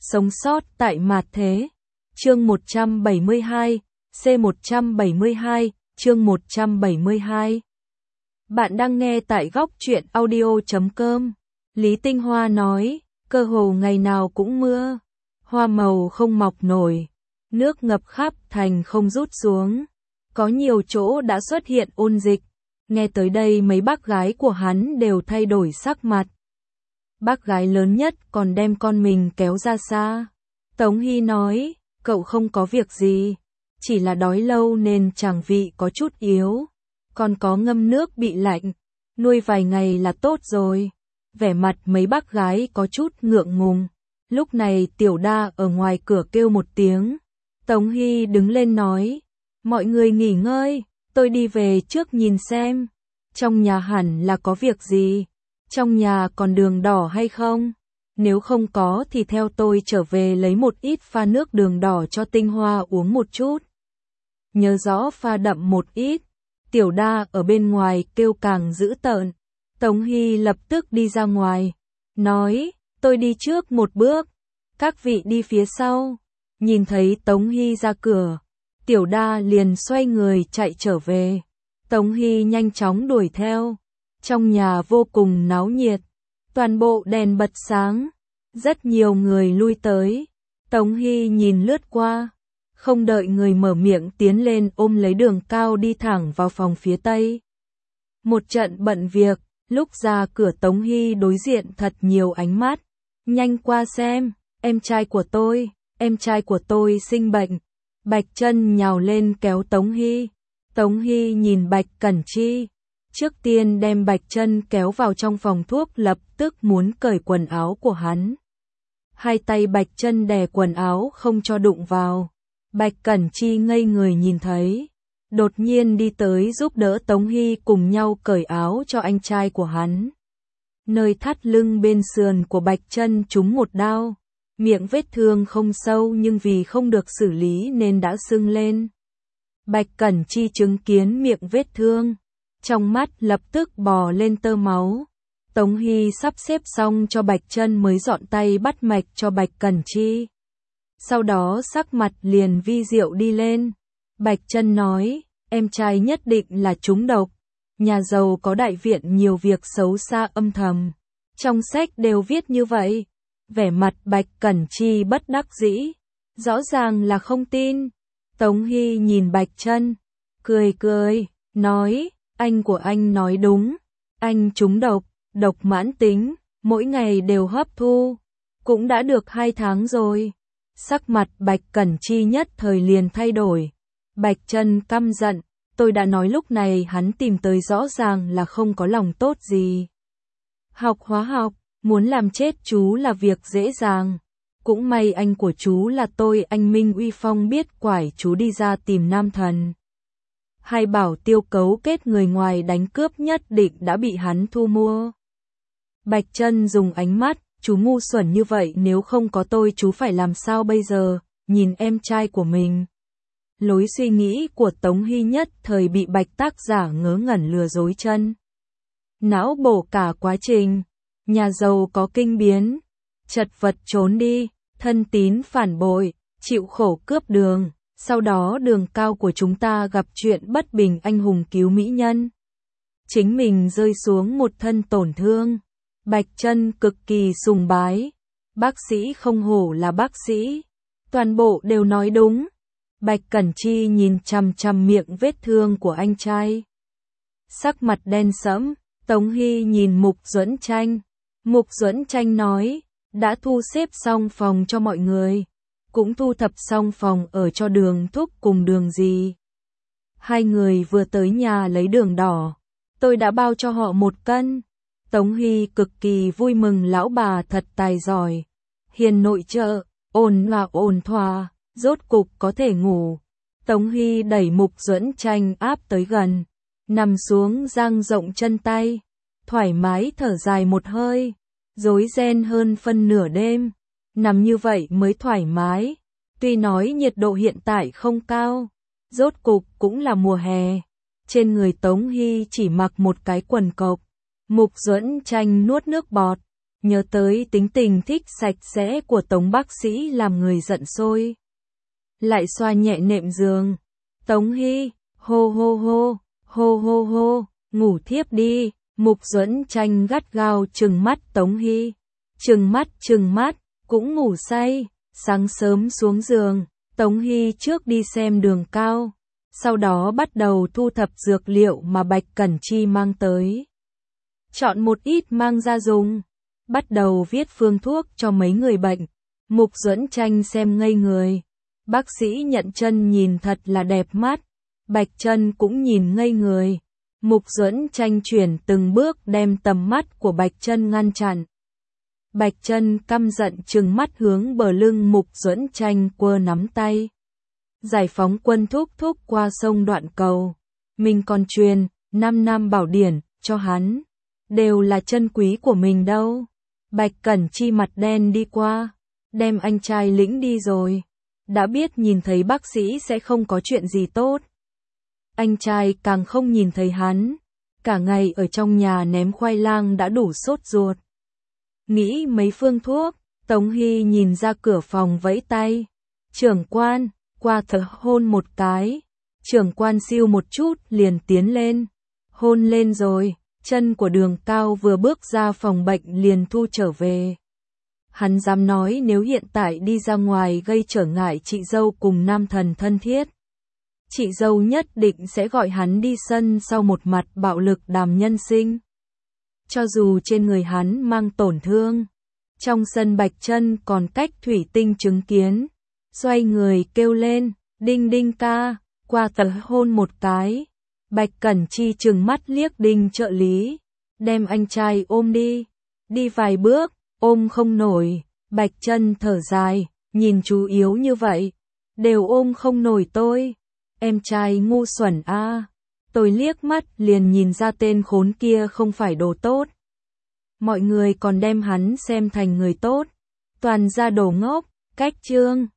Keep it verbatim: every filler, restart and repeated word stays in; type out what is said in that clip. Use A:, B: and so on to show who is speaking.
A: Sống sót tại mạt thế. Chương một trăm bảy mươi hai, C một trăm bảy mươi hai, chương một trăm bảy mươi hai. Bạn đang nghe tại góc truyện audio chấm com. Lý Tinh Hoa nói, cơ hồ ngày nào cũng mưa, hoa màu không mọc nổi, nước ngập khắp thành không rút xuống. Có nhiều chỗ đã xuất hiện ôn dịch. Nghe tới đây mấy bác gái của hắn đều thay đổi sắc mặt. Bác gái lớn nhất còn đem con mình kéo ra xa. Tống Hy nói, cậu không có việc gì, chỉ là đói lâu nên tràng vị có chút yếu, còn có ngâm nước bị lạnh, nuôi vài ngày là tốt rồi. Vẻ mặt mấy bác gái có chút ngượng ngùng. Lúc này Tiểu Đa ở ngoài cửa kêu một tiếng. Tống Hy đứng lên nói, mọi người nghỉ ngơi, tôi đi về trước nhìn xem. Trong nhà hẳn là có việc gì? Trong nhà còn đường đỏ hay không? Nếu không có thì theo tôi trở về lấy một ít pha nước đường đỏ cho Tinh Hoa uống một chút. Nhớ rõ pha đậm một ít. Tiểu Đa ở bên ngoài kêu càng dữ tợn. Tống Hy lập tức đi ra ngoài, nói, tôi đi trước một bước, các vị đi phía sau. Nhìn thấy Tống Hy ra cửa, Tiểu Đa liền xoay người chạy trở về. Tống Hy nhanh chóng đuổi theo. Trong nhà vô cùng náo nhiệt, toàn bộ đèn bật sáng, rất nhiều người lui tới. Tống Hy nhìn lướt qua, không đợi người mở miệng tiến lên ôm lấy Đường Cao đi thẳng vào phòng phía tây. Một trận bận việc, lúc ra cửa Tống Hy đối diện thật nhiều ánh mắt. Nhanh qua xem, em trai của tôi, em trai của tôi sinh bệnh. Bạch Chân nhào lên kéo Tống Hy. Tống Hy nhìn Bạch Cẩn Chi. Trước tiên đem Bạch Chân kéo vào trong phòng thuốc, lập tức muốn cởi quần áo của hắn. Hai tay Bạch Chân đè quần áo không cho đụng vào. Bạch Cẩn Chi ngây người nhìn thấy, đột nhiên đi tới giúp đỡ Tống Hy cùng nhau cởi áo cho anh trai của hắn. Nơi thắt lưng bên sườn của Bạch Chân trúng một đao, miệng vết thương không sâu nhưng vì không được xử lý nên đã sưng lên. Bạch Cẩn Chi chứng kiến miệng vết thương, trong mắt lập tức bò lên tơ máu. Tống Hy sắp xếp xong cho Bạch Chân mới dọn tay bắt mạch cho Bạch Cẩn Chi. Sau đó sắc mặt liền vi diệu đi lên. Bạch Chân nói, em trai nhất định là trúng độc. Nhà giàu có đại viện nhiều việc xấu xa âm thầm. Trong sách đều viết như vậy. Vẻ mặt Bạch Cẩn Chi bất đắc dĩ. Rõ ràng là không tin. Tống Hy nhìn Bạch Chân, cười cười, nói, anh của anh nói đúng. Anh trúng độc, độc mãn tính, mỗi ngày đều hấp thu. Cũng đã được hai tháng rồi. Sắc mặt Bạch Cẩn Chi nhất thời liền thay đổi. Bạch Chân căm giận, tôi đã nói lúc này hắn tìm tới rõ ràng là không có lòng tốt gì. Học hóa học, muốn làm chết chú là việc dễ dàng. Cũng may anh của chú là tôi, anh Minh Uy Phong biết quải chú đi ra tìm nam thần. Hay bảo Tiêu cấu kết người ngoài đánh cướp nhất định đã bị hắn thu mua. Bạch Chân dùng ánh mắt, chú ngu xuẩn như vậy, nếu không có tôi chú phải làm sao bây giờ, nhìn em trai của mình. Lối suy nghĩ của Tống Hy nhất thời bị Bạch tác giả ngớ ngẩn lừa dối chân. Não bổ cả quá trình, nhà giàu có kinh biến, chật vật trốn đi, thân tín phản bội, chịu khổ cướp đường, sau đó Đường Cao của chúng ta gặp chuyện bất bình, anh hùng cứu mỹ nhân. Chính mình rơi xuống một thân tổn thương. Bạch Chân cực kỳ sùng bái. Bác sĩ không hổ là bác sĩ. Toàn bộ đều nói đúng. Bạch Cẩn Chi nhìn chằm chằm miệng vết thương của anh trai. Sắc mặt đen sẫm. Tống Hy nhìn Mục Duẫn Tranh. Mục Duẫn Tranh nói, đã thu xếp xong phòng cho mọi người. Cũng thu thập xong phòng ở cho Đường Thúc cùng Đường Dì. Hai người vừa tới nhà lấy đường đỏ. Tôi đã bao cho họ một cân. Tống Hy cực kỳ vui mừng, lão bà thật tài giỏi. Hiền nội trợ, ôn hòa ôn thỏa, rốt cục có thể ngủ. Tống Hy đẩy Mục Duẫn Tranh áp tới gần, nằm xuống dang rộng chân tay, thoải mái thở dài một hơi, rối ren hơn phân nửa đêm. Nằm như vậy mới thoải mái. Tuy nói nhiệt độ hiện tại không cao, rốt cục cũng là mùa hè. Trên người Tống Hy chỉ mặc một cái quần cộc. Mục Duẫn Tranh nuốt nước bọt, nhớ tới tính tình thích sạch sẽ của Tống bác sĩ làm người giận sôi. Lại xoa nhẹ nệm giường. Tống Hy, hô hô hô, hô hô hô, ngủ thiếp đi. Mục Duẫn Tranh gắt gao trừng mắt Tống Hy. Trừng mắt trừng mắt, cũng ngủ say. Sáng sớm xuống giường, Tống Hy trước đi xem Đường Cao. Sau đó bắt đầu thu thập dược liệu mà Bạch Cẩn Chi mang tới. Chọn một ít mang ra dùng. Bắt đầu viết phương thuốc cho mấy người bệnh. Mục Duẫn Tranh xem ngây người. Bác sĩ Nhận Chân nhìn thật là đẹp mắt. Bạch Chân cũng nhìn ngây người. Mục Duẫn Tranh chuyển từng bước đem tầm mắt của Bạch Chân ngăn chặn. Bạch Chân căm giận trừng mắt hướng bờ lưng Mục Duẫn Tranh quơ nắm tay. Giải phóng quân thúc thúc qua sông Đoạn Cầu. Mình còn truyền năm năm bảo điển cho hắn. Đều là chân quý của mình đâu. Bạch Cẩn Chi mặt đen đi qua. Đem anh trai lĩnh đi rồi. Đã biết nhìn thấy bác sĩ sẽ không có chuyện gì tốt. Anh trai càng không nhìn thấy hắn. Cả ngày ở trong nhà ném khoai lang đã đủ sốt ruột. Nghĩ mấy phương thuốc, Tống Hy nhìn ra cửa phòng vẫy tay. Trưởng quan, qua thở hôn một cái. Trưởng quan siêu một chút liền tiến lên. Hôn lên rồi, chân của Đường Cao vừa bước ra phòng bệnh liền thu trở về. Hắn dám nói nếu hiện tại đi ra ngoài gây trở ngại chị dâu cùng nam thần thân thiết. Chị dâu nhất định sẽ gọi hắn đi sân sau một mặt bạo lực đàm nhân sinh. Cho dù trên người hắn mang tổn thương, trong sân Bạch Chân còn cách thủy tinh chứng kiến. Xoay người kêu lên, Đinh Đinh ca, qua tờ hôn một cái. Bạch Cẩn Chi trừng mắt liếc Đinh trợ lý, đem anh trai ôm đi. Đi vài bước, ôm không nổi. Bạch Chân thở dài, nhìn chú yếu như vậy, đều ôm không nổi tôi. Em trai ngu xuẩn a. À. Tôi liếc mắt liền nhìn ra tên khốn kia không phải đồ tốt. Mọi người còn đem hắn xem thành người tốt. Toàn ra đồ ngốc, cách chương.